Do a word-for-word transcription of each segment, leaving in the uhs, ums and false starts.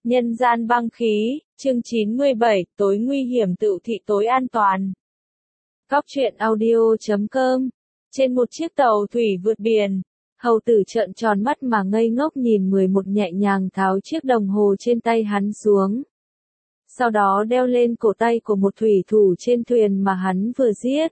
Nhân gian băng khí, chương chín mươi bảy, tối nguy hiểm tự thị tối an toàn. Góc truyện audio chấm com. Trên một chiếc tàu thủy vượt biển, hầu tử trợn tròn mắt mà ngây ngốc nhìn mười một nhẹ nhàng tháo chiếc đồng hồ trên tay hắn xuống. Sau đó đeo lên cổ tay của một thủy thủ trên thuyền mà hắn vừa giết.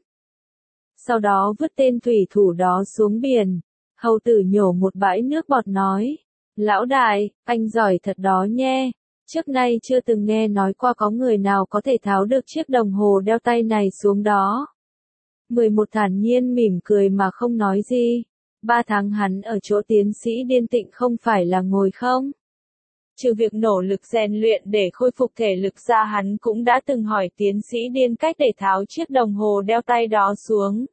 Sau đó vứt tên thủy thủ đó xuống biển. Hầu tử nhổ một bãi nước bọt nói. Lão đại, anh giỏi thật đó nhe. Trước nay chưa từng nghe nói qua có người nào có thể tháo được chiếc đồng hồ đeo tay này xuống đó. mười một thản nhiên mỉm cười mà không nói gì. Ba tháng hắn ở chỗ tiến sĩ Điên Tịnh không phải là ngồi không. Trừ việc nỗ lực rèn luyện để khôi phục thể lực ra, hắn cũng đã từng hỏi tiến sĩ Điên cách để tháo chiếc đồng hồ đeo tay đó xuống.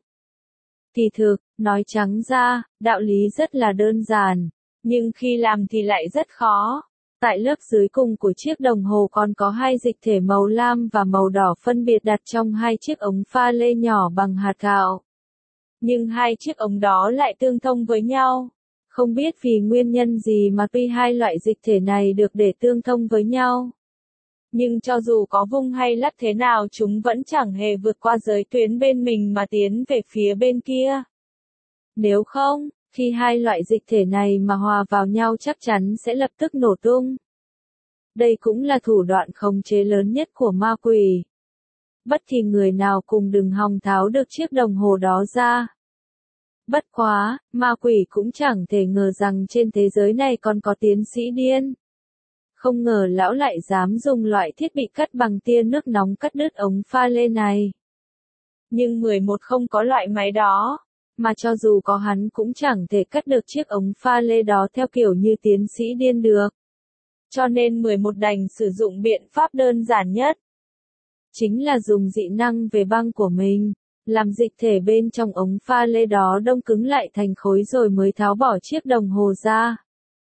Kỳ thực, nói trắng ra, đạo lý rất là đơn giản, nhưng khi làm thì lại rất khó. Tại lớp dưới cùng của chiếc đồng hồ còn có hai dịch thể màu lam và màu đỏ phân biệt đặt trong hai chiếc ống pha lê nhỏ bằng hạt gạo. Nhưng hai chiếc ống đó lại tương thông với nhau. Không biết vì nguyên nhân gì mà tuy hai loại dịch thể này được để tương thông với nhau, nhưng cho dù có vung hay lắc thế nào chúng vẫn chẳng hề vượt qua giới tuyến bên mình mà tiến về phía bên kia. Nếu không, khi hai loại dịch thể này mà hòa vào nhau chắc chắn sẽ lập tức nổ tung. Đây cũng là thủ đoạn khống chế lớn nhất của ma quỷ. Bất kỳ người nào cùng đừng hòng tháo được chiếc đồng hồ đó ra. Bất quá, ma quỷ cũng chẳng thể ngờ rằng trên thế giới này còn có tiến sĩ Điên. Không ngờ lão lại dám dùng loại thiết bị cắt bằng tia nước nóng cắt đứt ống pha lê này. Nhưng mười một không có loại máy đó, mà cho dù có hắn cũng chẳng thể cắt được chiếc ống pha lê đó theo kiểu như tiến sĩ Điên được. Cho nên mười một đành sử dụng biện pháp đơn giản nhất. Chính là dùng dị năng về băng của mình, làm dịch thể bên trong ống pha lê đó đông cứng lại thành khối rồi mới tháo bỏ chiếc đồng hồ ra.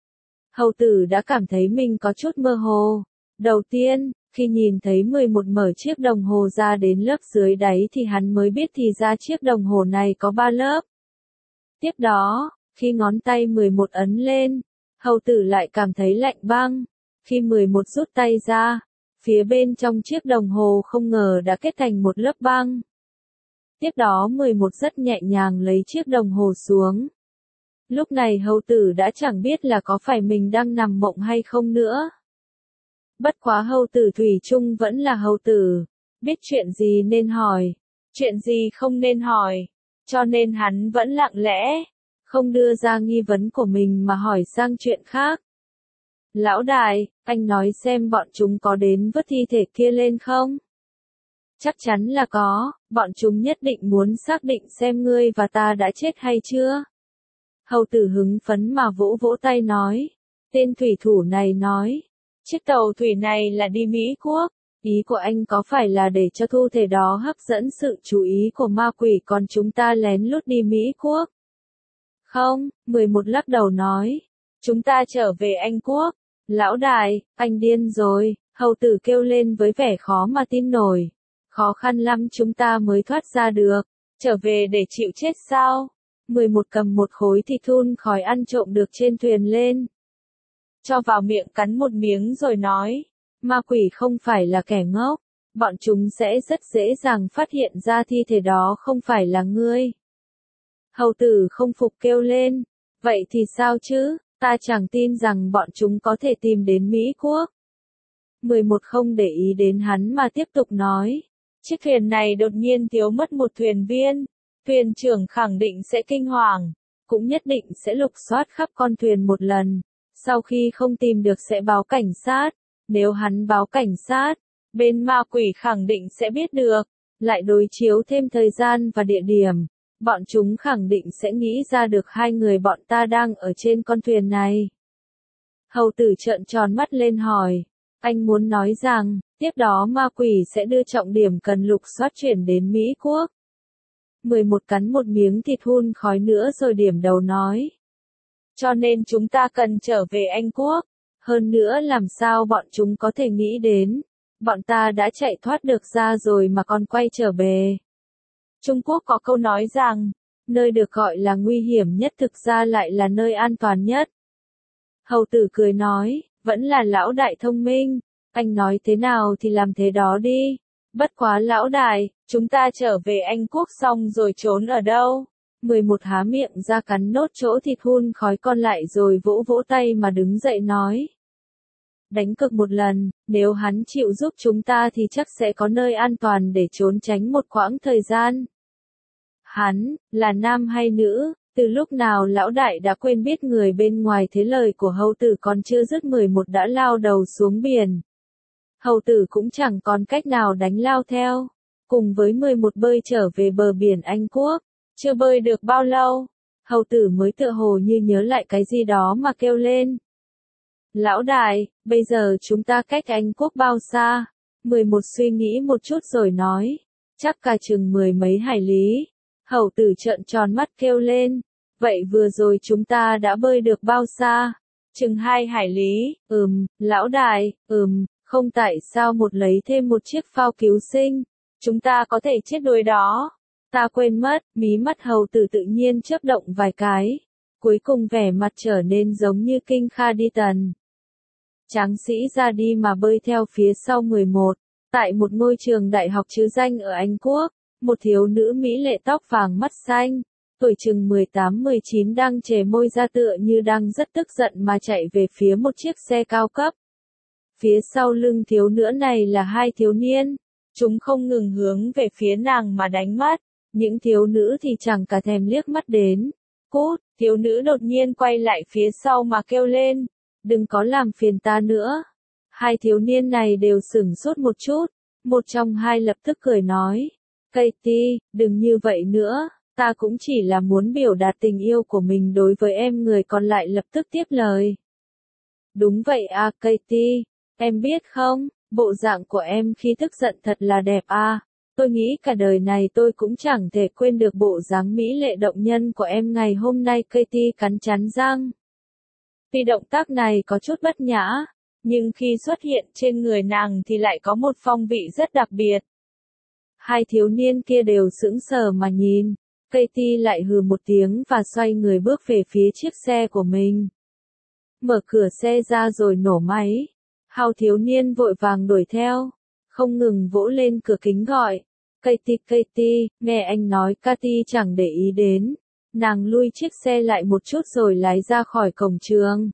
Hầu tử đã cảm thấy mình có chút mơ hồ. Đầu tiên, khi nhìn thấy mười một mở chiếc đồng hồ ra đến lớp dưới đáy thì hắn mới biết thì ra chiếc đồng hồ này có ba lớp. Tiếp đó, khi ngón tay mười một ấn lên, hầu tử lại cảm thấy lạnh băng. Khi mười một rút tay ra, phía bên trong chiếc đồng hồ không ngờ đã kết thành một lớp băng. Tiếp đó mười một rất nhẹ nhàng lấy chiếc đồng hồ xuống. Lúc này hầu tử đã chẳng biết là có phải mình đang nằm mộng hay không nữa. Bất quá hầu tử thủy chung vẫn là hầu tử, biết chuyện gì nên hỏi, chuyện gì không nên hỏi, cho nên hắn vẫn lặng lẽ, không đưa ra nghi vấn của mình mà hỏi sang chuyện khác. Lão đại, anh nói xem bọn chúng có đến vớt thi thể kia lên không? Chắc chắn là có, bọn chúng nhất định muốn xác định xem ngươi và ta đã chết hay chưa. Hầu tử hứng phấn mà vỗ vỗ tay nói. Tên thủy thủ này nói. Chiếc tàu thủy này là đi Mỹ Quốc. Ý của anh có phải là để cho thu thể đó hấp dẫn sự chú ý của ma quỷ còn chúng ta lén lút đi Mỹ Quốc? Không, mười một lắc đầu nói. Chúng ta trở về Anh Quốc. Lão đại, anh điên rồi. Hầu tử kêu lên với vẻ khó mà tin nổi. Khó khăn lắm chúng ta mới thoát ra được. Trở về để chịu chết sao? mười một cầm một khối thịt thun khói ăn trộm được trên thuyền lên. Cho vào miệng cắn một miếng rồi nói. Ma quỷ không phải là kẻ ngốc. Bọn chúng sẽ rất dễ dàng phát hiện ra thi thể đó không phải là ngươi. Hầu tử không phục kêu lên. Vậy thì sao chứ? Ta chẳng tin rằng bọn chúng có thể tìm đến Mỹ Quốc. mười một không để ý đến hắn mà tiếp tục nói. Chiếc thuyền này đột nhiên thiếu mất một thuyền viên. Thuyền trưởng khẳng định sẽ kinh hoàng, cũng nhất định sẽ lục soát khắp con thuyền một lần. Sau khi không tìm được sẽ báo cảnh sát. Nếu hắn báo cảnh sát, bên ma quỷ khẳng định sẽ biết được. Lại đối chiếu thêm thời gian và địa điểm. Bọn chúng khẳng định sẽ nghĩ ra được hai người bọn ta đang ở trên con thuyền này. Hầu tử trợn tròn mắt lên hỏi. Anh muốn nói rằng, tiếp đó ma quỷ sẽ đưa trọng điểm cần lục soát chuyển đến Mỹ Quốc. mười một cắn một miếng thịt hun khói nữa rồi điểm đầu nói. Cho nên chúng ta cần trở về Anh Quốc. Hơn nữa làm sao bọn chúng có thể nghĩ đến. Bọn ta đã chạy thoát được ra rồi mà còn quay trở về. Trung Quốc có câu nói rằng, nơi được gọi là nguy hiểm nhất thực ra lại là nơi an toàn nhất. Hầu tử cười nói, Vẫn là lão đại thông minh, anh nói thế nào thì làm thế đó đi. Bất quá lão đại, chúng ta trở về Anh Quốc xong rồi trốn ở đâu? mười một há miệng ra cắn nốt chỗ thịt hun khói còn lại rồi vỗ vỗ tay mà đứng dậy nói. Đánh cược một lần, nếu hắn chịu giúp chúng ta thì chắc sẽ có nơi an toàn để trốn tránh một quãng thời gian. Hắn, là nam hay nữ, từ lúc nào lão đại đã quên biết người bên ngoài thế lời của hầu tử còn chưa dứt mười một đã lao đầu xuống biển. Hầu tử cũng chẳng còn cách nào đánh lao theo, cùng với mười một bơi trở về bờ biển Anh Quốc. Chưa bơi được bao lâu, hầu tử mới tựa hồ như nhớ lại cái gì đó mà kêu lên. Lão đại, bây giờ chúng ta cách Anh Quốc bao xa? mười một suy nghĩ một chút rồi nói, chắc cả chừng mười mấy hải lý. Hầu tử trợn tròn mắt kêu lên, vậy vừa rồi chúng ta đã bơi được bao xa? Chừng hai hải lý, ừm, lão đại, ừm, không tại sao một lấy thêm một chiếc phao cứu sinh, chúng ta có thể chết đuối đó. Ta quên mất, mí mắt hầu tử tự nhiên chớp động vài cái, cuối cùng vẻ mặt trở nên giống như Kinh Kha Đi Tần. Tráng sĩ ra đi mà bơi theo phía sau mười một, tại một ngôi trường đại học chứ danh ở Anh Quốc, một thiếu nữ mỹ lệ tóc vàng mắt xanh, tuổi chừng mười tám mười chín đang chề môi ra tựa như đang rất tức giận mà chạy về phía một chiếc xe cao cấp. Phía sau lưng thiếu nữ này là hai thiếu niên, chúng không ngừng hướng về phía nàng mà đánh mắt. Những thiếu nữ thì chẳng cả thèm liếc mắt đến. Cút, thiếu nữ đột nhiên quay lại phía sau mà kêu lên. Đừng có làm phiền ta nữa. Hai thiếu niên này đều sửng sốt một chút. Một trong hai lập tức cười nói. Katie, đừng như vậy nữa. Ta cũng chỉ là muốn biểu đạt tình yêu của mình đối với em. Người còn lại lập tức tiếp lời. Đúng vậy à Katie. Em biết không, bộ dạng của em khi tức giận thật là đẹp à. Tôi nghĩ cả đời này tôi cũng chẳng thể quên được bộ dáng mỹ lệ động nhân của em ngày hôm nay. Katie cắn chắn răng. Tuy động tác này có chút bất nhã, nhưng khi xuất hiện trên người nàng thì lại có một phong vị rất đặc biệt. Hai thiếu niên kia đều sững sờ mà nhìn. Katie lại hừ một tiếng và xoay người bước về phía chiếc xe của mình. Mở cửa xe ra rồi nổ máy. Hai thiếu niên vội vàng đuổi theo, không ngừng vỗ lên cửa kính gọi. Katie, Katie, nghe anh nói. Katie chẳng để ý đến. Nàng lui chiếc xe lại một chút rồi lái ra khỏi cổng trường.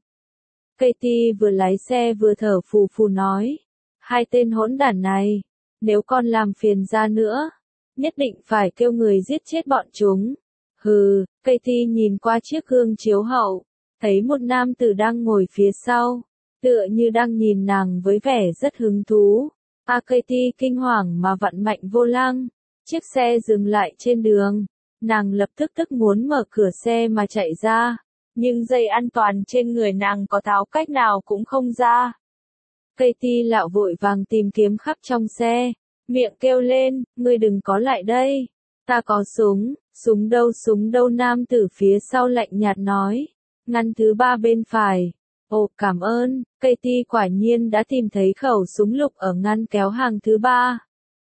Katie vừa lái xe vừa thở phù phù nói. Hai tên hỗn đản này, nếu con làm phiền ra nữa, nhất định phải kêu người giết chết bọn chúng. Hừ, Katie nhìn qua chiếc gương chiếu hậu, thấy một nam tử đang ngồi phía sau, tựa như đang nhìn nàng với vẻ rất hứng thú. A Katie kinh hoàng mà vặn mạnh vô lăng, chiếc xe dừng lại trên đường, nàng lập tức tức muốn mở cửa xe mà chạy ra, nhưng dây an toàn trên người nàng có tháo cách nào cũng không ra. Katie lạo vội vàng tìm kiếm khắp trong xe, miệng kêu lên, ngươi đừng có lại đây, ta có súng. Súng đâu súng đâu, nam tử phía sau lạnh nhạt nói, ngăn thứ ba bên phải. Ồ, cảm ơn. Katie quả nhiên đã tìm thấy khẩu súng lục ở ngăn kéo hàng thứ ba.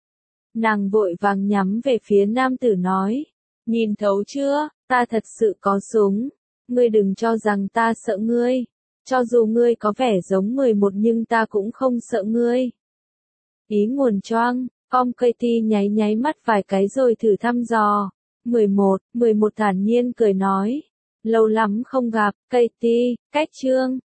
Nàng vội vàng nhắm về phía nam tử nói, nhìn thấu chưa, ta thật sự có súng. Ngươi đừng cho rằng ta sợ ngươi. Cho dù ngươi có vẻ giống mười một nhưng ta cũng không sợ ngươi. Ý nguồn choang, con Katie nháy nháy mắt vài cái rồi thử thăm dò. mười một, mười một thản nhiên cười nói. Lâu lắm không gặp, Katie, cách chương.